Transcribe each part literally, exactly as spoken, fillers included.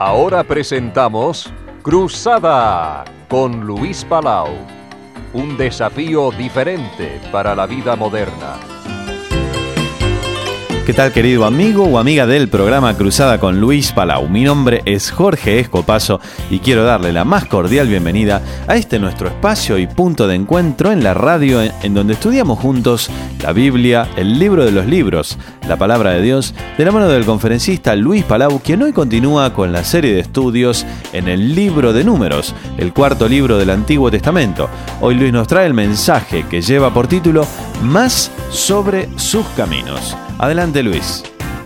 Ahora presentamos Cruzada con Luis Palau. Un desafío diferente para la vida moderna. ¿Qué tal, querido amigo o amiga del programa Cruzada con Luis Palau? Mi nombre es Jorge Escopazo y quiero darle la más cordial bienvenida a este nuestro espacio y punto de encuentro en la radio, en donde estudiamos juntos la Biblia, el libro de los libros, la palabra de Dios, de la mano del conferencista Luis Palau, quien hoy continúa con la serie de estudios en el libro de Números, el cuarto libro del Antiguo Testamento. Hoy Luis nos trae el mensaje que lleva por título Más sobre sus caminos. Adelante, Luis.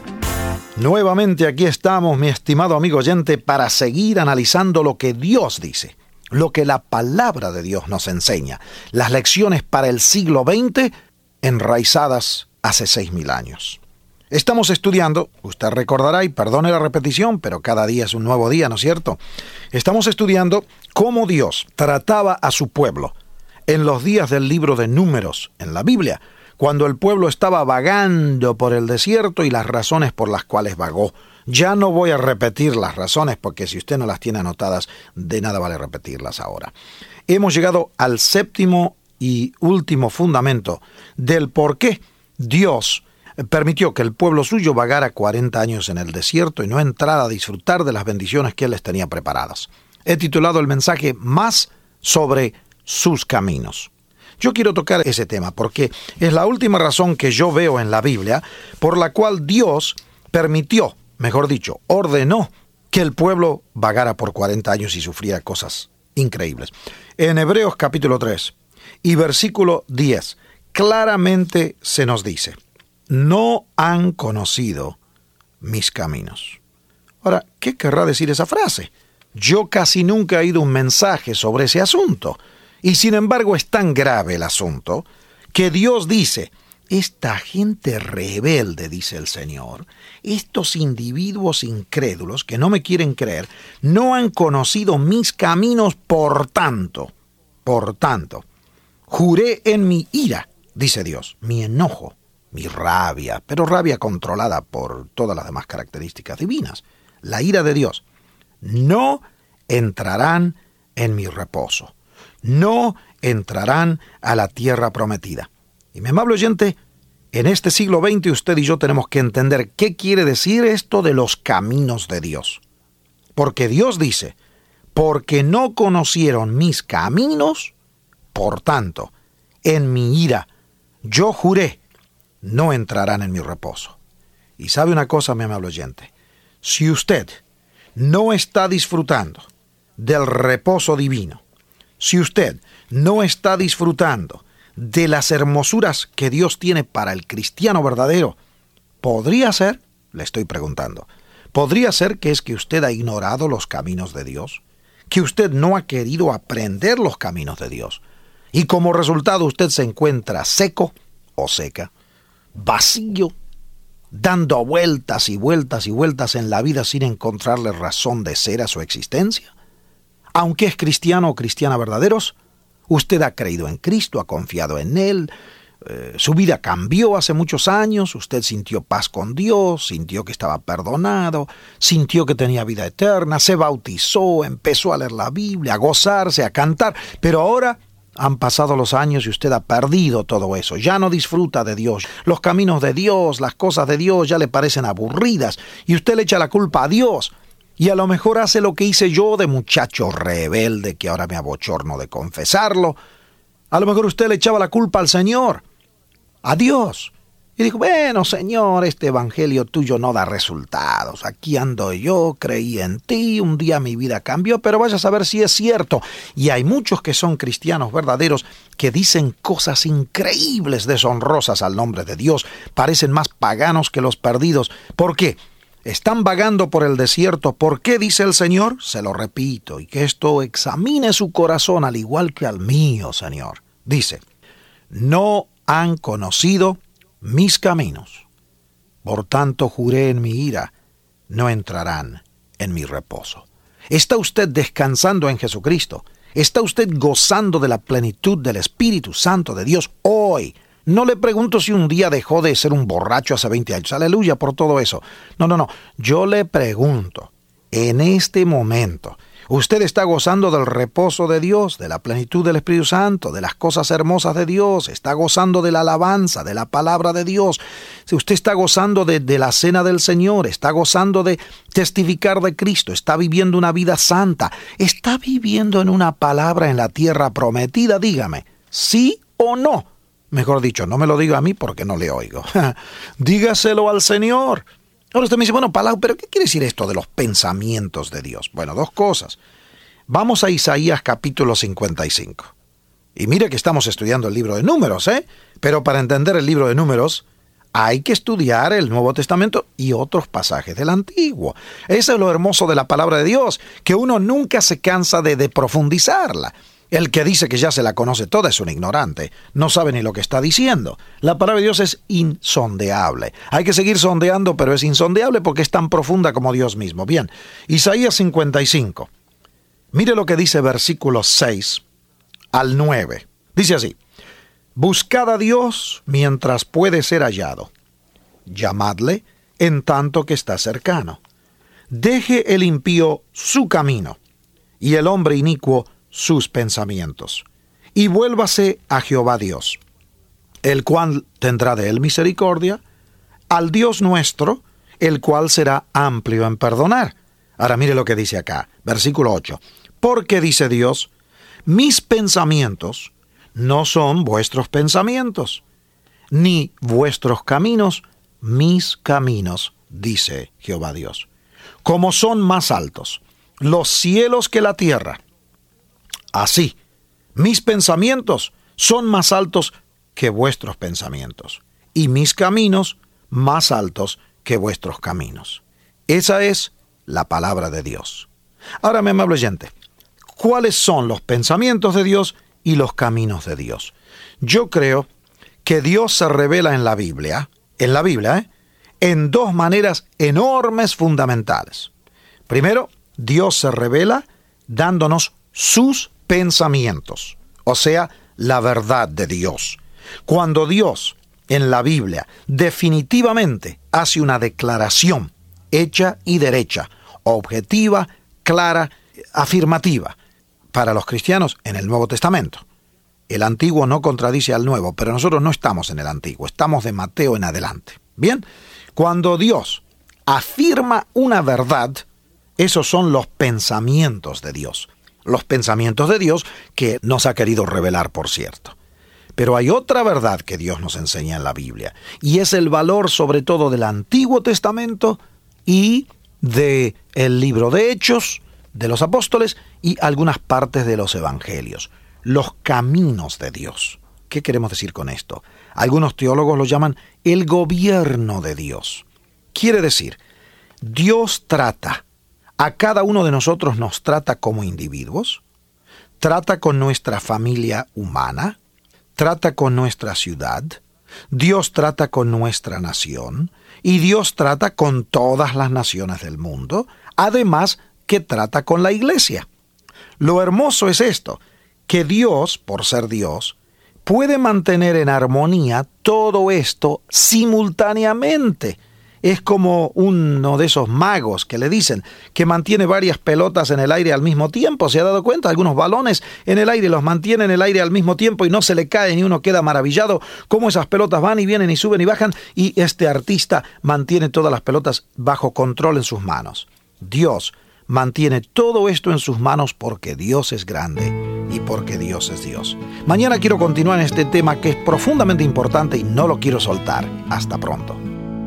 Nuevamente aquí estamos, mi estimado amigo oyente, para seguir analizando lo que Dios dice, lo que la palabra de Dios nos enseña, las lecciones para el siglo veinte enraizadas hace seis mil años. Estamos estudiando, usted recordará, y perdone la repetición, pero cada día es un nuevo día, ¿no es cierto? Estamos estudiando cómo Dios trataba a su pueblo en los días del libro de Números en la Biblia, cuando el pueblo estaba vagando por el desierto y las razones por las cuales vagó. Ya no voy a repetir las razones, porque si usted no las tiene anotadas, de nada vale repetirlas ahora. Hemos llegado al séptimo y último fundamento del por qué Dios permitió que el pueblo suyo vagara cuarenta años en el desierto y no entrara a disfrutar de las bendiciones que Él les tenía preparadas. He titulado el mensaje Más sobre sus caminos. Yo quiero tocar ese tema porque es la última razón que yo veo en la Biblia por la cual Dios permitió, mejor dicho, ordenó que el pueblo vagara por cuarenta años y sufriera cosas increíbles. En Hebreos capítulo tres y versículo diez, claramente se nos dice: no han conocido mis caminos. Ahora, ¿qué querrá decir esa frase? Yo casi nunca he oído un mensaje sobre ese asunto. Y sin embargo es tan grave el asunto que Dios dice: esta gente rebelde, dice el Señor, estos individuos incrédulos que no me quieren creer, no han conocido mis caminos, por tanto, por tanto, juré en mi ira, dice Dios, mi enojo, mi rabia, pero rabia controlada por todas las demás características divinas, la ira de Dios, no entrarán en mi reposo. No entrarán a la tierra prometida. Y mi amable oyente, en este siglo veinte usted y yo tenemos que entender qué quiere decir esto de los caminos de Dios. Porque Dios dice: porque no conocieron mis caminos, por tanto, en mi ira, yo juré, no entrarán en mi reposo. Y sabe una cosa, mi amable oyente, si usted no está disfrutando del reposo divino, si usted no está disfrutando de las hermosuras que Dios tiene para el cristiano verdadero, podría ser, le estoy preguntando, podría ser que es que usted ha ignorado los caminos de Dios, que usted no ha querido aprender los caminos de Dios, y como resultado usted se encuentra seco o seca, vacío, dando vueltas y vueltas y vueltas en la vida sin encontrarle razón de ser a su existencia. Aunque es cristiano o cristiana verdaderos, usted ha creído en Cristo, ha confiado en Él, eh, su vida cambió hace muchos años, usted sintió paz con Dios, sintió que estaba perdonado, sintió que tenía vida eterna, se bautizó, empezó a leer la Biblia, a gozarse, a cantar, pero ahora han pasado los años y usted ha perdido todo eso, ya no disfruta de Dios, los caminos de Dios, las cosas de Dios ya le parecen aburridas y usted le echa la culpa a Dios. Y a lo mejor hace lo que hice yo de muchacho rebelde, que ahora me abochorno de confesarlo. A lo mejor usted le echaba la culpa al Señor, a Dios. Y dijo: bueno, Señor, este evangelio tuyo no da resultados. Aquí ando yo, creí en ti, un día mi vida cambió, pero vaya a saber si es cierto. Y hay muchos que son cristianos verdaderos que dicen cosas increíbles, deshonrosas al nombre de Dios. Parecen más paganos que los perdidos. ¿Por qué? Están vagando por el desierto. ¿Por qué? Dice el Señor. Se lo repito, y que esto examine su corazón al igual que al mío, Señor. Dice: no han conocido mis caminos. Por tanto, juré en mi ira, no entrarán en mi reposo. ¿Está usted descansando en Jesucristo? ¿Está usted gozando de la plenitud del Espíritu Santo de Dios hoy? No le pregunto si un día dejó de ser un borracho hace veinte años. Aleluya por todo eso. No, no, no. Yo le pregunto, en este momento, usted está gozando del reposo de Dios, de la plenitud del Espíritu Santo, de las cosas hermosas de Dios, está gozando de la alabanza, de la palabra de Dios, usted está gozando de, de la cena del Señor, está gozando de testificar de Cristo, está viviendo una vida santa, está viviendo en una palabra en la tierra prometida, dígame, ¿sí o no? Mejor dicho, no me lo diga a mí porque no le oigo. Dígaselo al Señor. Ahora usted me dice, bueno, Palau, ¿pero qué quiere decir esto de los pensamientos de Dios? Bueno, dos cosas. Vamos a Isaías capítulo cincuenta y cinco. Y mire que estamos estudiando el libro de Números, ¿eh? Pero para entender el libro de Números, hay que estudiar el Nuevo Testamento y otros pasajes del Antiguo. Eso es lo hermoso de la palabra de Dios, que uno nunca se cansa de, de profundizarla. El que dice que ya se la conoce toda es un ignorante, no sabe ni lo que está diciendo. La palabra de Dios es insondeable. Hay que seguir sondeando, pero es insondeable porque es tan profunda como Dios mismo. Bien, Isaías cincuenta y cinco. Mire lo que dice versículos seis al nueve. Dice así: Buscad a Dios mientras puede ser hallado. Llamadle en tanto que está cercano. Deje el impío su camino, y el hombre inicuo sus pensamientos, y vuélvase a Jehová Dios, el cual tendrá de él misericordia, al Dios nuestro, el cual será amplio en perdonar. Ahora mire lo que dice acá, versículo ocho. Porque dice Dios, mis pensamientos no son vuestros pensamientos, ni vuestros caminos mis caminos, dice Jehová Dios. Como son más altos los cielos que la tierra, así, mis pensamientos son más altos que vuestros pensamientos, y mis caminos más altos que vuestros caminos. Esa es la palabra de Dios. Ahora, mi amable oyente, ¿cuáles son los pensamientos de Dios y los caminos de Dios? Yo creo que Dios se revela en la Biblia, en la Biblia, ¿eh? en dos maneras enormes, fundamentales. Primero, Dios se revela dándonos sus pensamientos, o sea, la verdad de Dios. Cuando Dios, en la Biblia, definitivamente hace una declaración hecha y derecha, objetiva, clara, afirmativa, para los cristianos en el Nuevo Testamento. El Antiguo no contradice al Nuevo, pero nosotros no estamos en el Antiguo, estamos de Mateo en adelante. Bien, cuando Dios afirma una verdad, esos son los pensamientos de Dios. Los pensamientos de Dios que nos ha querido revelar, por cierto. Pero hay otra verdad que Dios nos enseña en la Biblia, y es el valor sobre todo del Antiguo Testamento y del libro de Hechos, de los apóstoles y algunas partes de los evangelios. Los caminos de Dios. ¿Qué queremos decir con esto? Algunos teólogos lo llaman el gobierno de Dios. Quiere decir, Dios trata a cada uno de nosotros, nos trata como individuos, trata con nuestra familia humana, trata con nuestra ciudad, Dios trata con nuestra nación, y Dios trata con todas las naciones del mundo, además que trata con la iglesia. Lo hermoso es esto, que Dios, por ser Dios, puede mantener en armonía todo esto simultáneamente. Es como uno de esos magos que le dicen que mantiene varias pelotas en el aire al mismo tiempo. ¿Se ha dado cuenta? Algunos balones en el aire los mantiene en el aire al mismo tiempo y no se le caen y uno queda maravillado cómo esas pelotas van y vienen y suben y bajan, y este artista mantiene todas las pelotas bajo control en sus manos. Dios mantiene todo esto en sus manos porque Dios es grande y porque Dios es Dios. Mañana quiero continuar en este tema que es profundamente importante y no lo quiero soltar. Hasta pronto.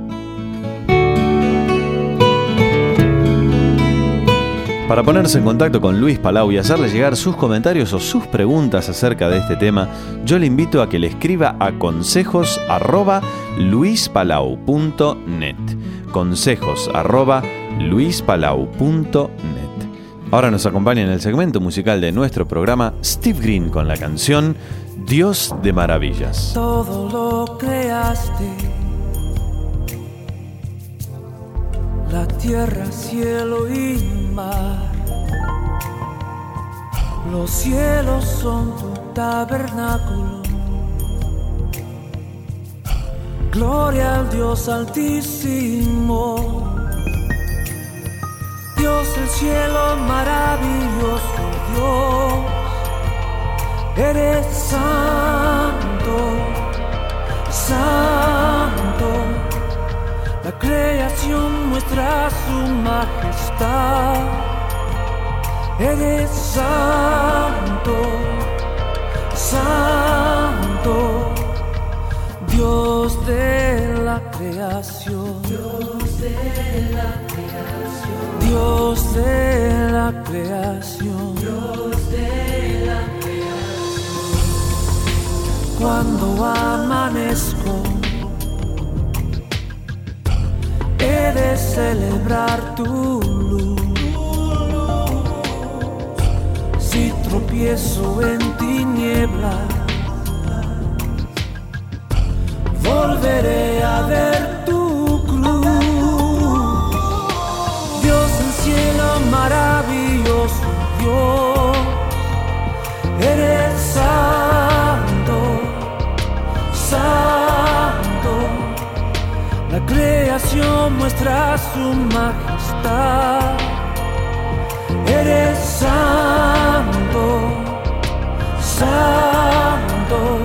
Para ponerse en contacto con Luis Palau y hacerle llegar sus comentarios o sus preguntas acerca de este tema, yo le invito a que le escriba a consejos arroba luispalau punto net. Consejos arroba luispalau punto net. Ahora nos acompaña en el segmento musical de nuestro programa Steve Green con la canción Dios de Maravillas. Todo lo creaste, la tierra, cielo y mar. Los cielos son tu tabernáculo. Gloria al Dios altísimo. Dios cielo maravilloso Dios, eres santo, santo. La creación muestra su majestad. Eres santo, santo, Dios de la creación, Dios de la creación, Dios de la creación, Dios de la creación. Cuando amanezco, he de celebrar tu luz. Si tropiezo en tinieblas, volveré a ver tu cruz. Dios en cielo maravilloso, Dios, eres santo, santo. La creación muestra su majestad. Eres santo, santo,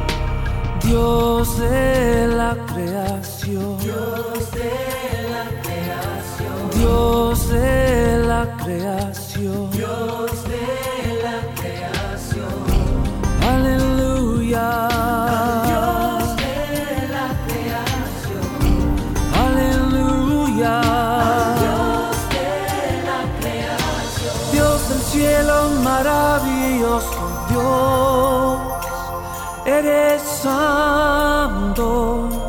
Dios de la creación, Dios de la creación, Dios de la creación, Dios de la creación. Aleluya. Dios de la creación. Aleluya. Cielo maravilloso Dios, eres santo,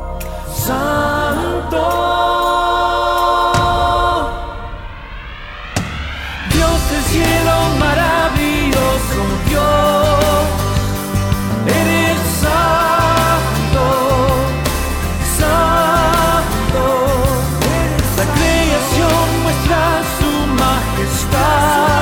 santo. Dios del cielo maravilloso Dios, eres santo, santo. La creación muestra su majestad.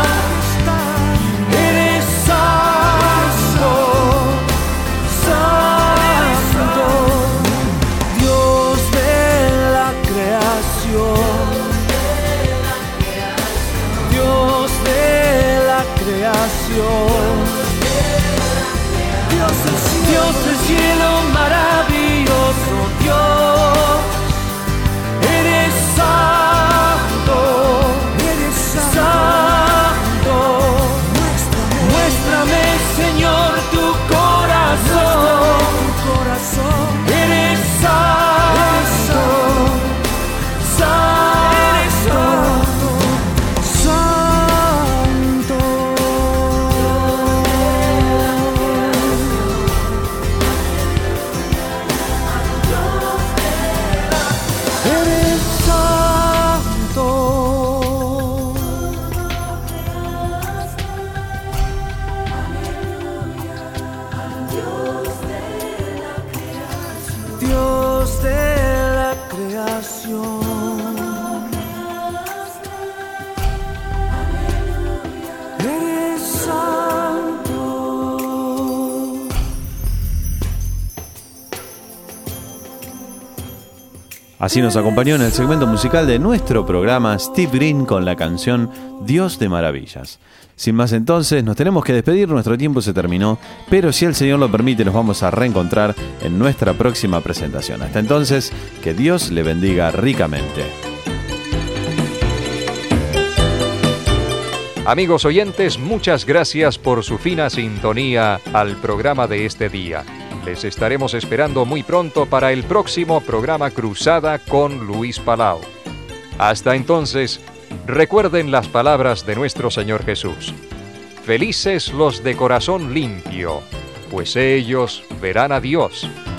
Dios, Dios del cielo maravilloso Dios, eres santo, eres santo. Muéstrame, Señor, tu corazón, tu corazón. Eres santo, santo, santo. Dios de la creación. Eres santo. Así nos acompañó en el segmento musical de nuestro programa Steve Green con la canción Dios de Maravillas. Sin más entonces, nos tenemos que despedir, nuestro tiempo se terminó, pero si el Señor lo permite nos vamos a reencontrar en nuestra próxima presentación. Hasta entonces, que Dios le bendiga ricamente. Amigos oyentes, muchas gracias por su fina sintonía al programa de este día. Les estaremos esperando muy pronto para el próximo programa Cruzada con Luis Palau. Hasta entonces, recuerden las palabras de nuestro Señor Jesús. Felices los de corazón limpio, pues ellos verán a Dios.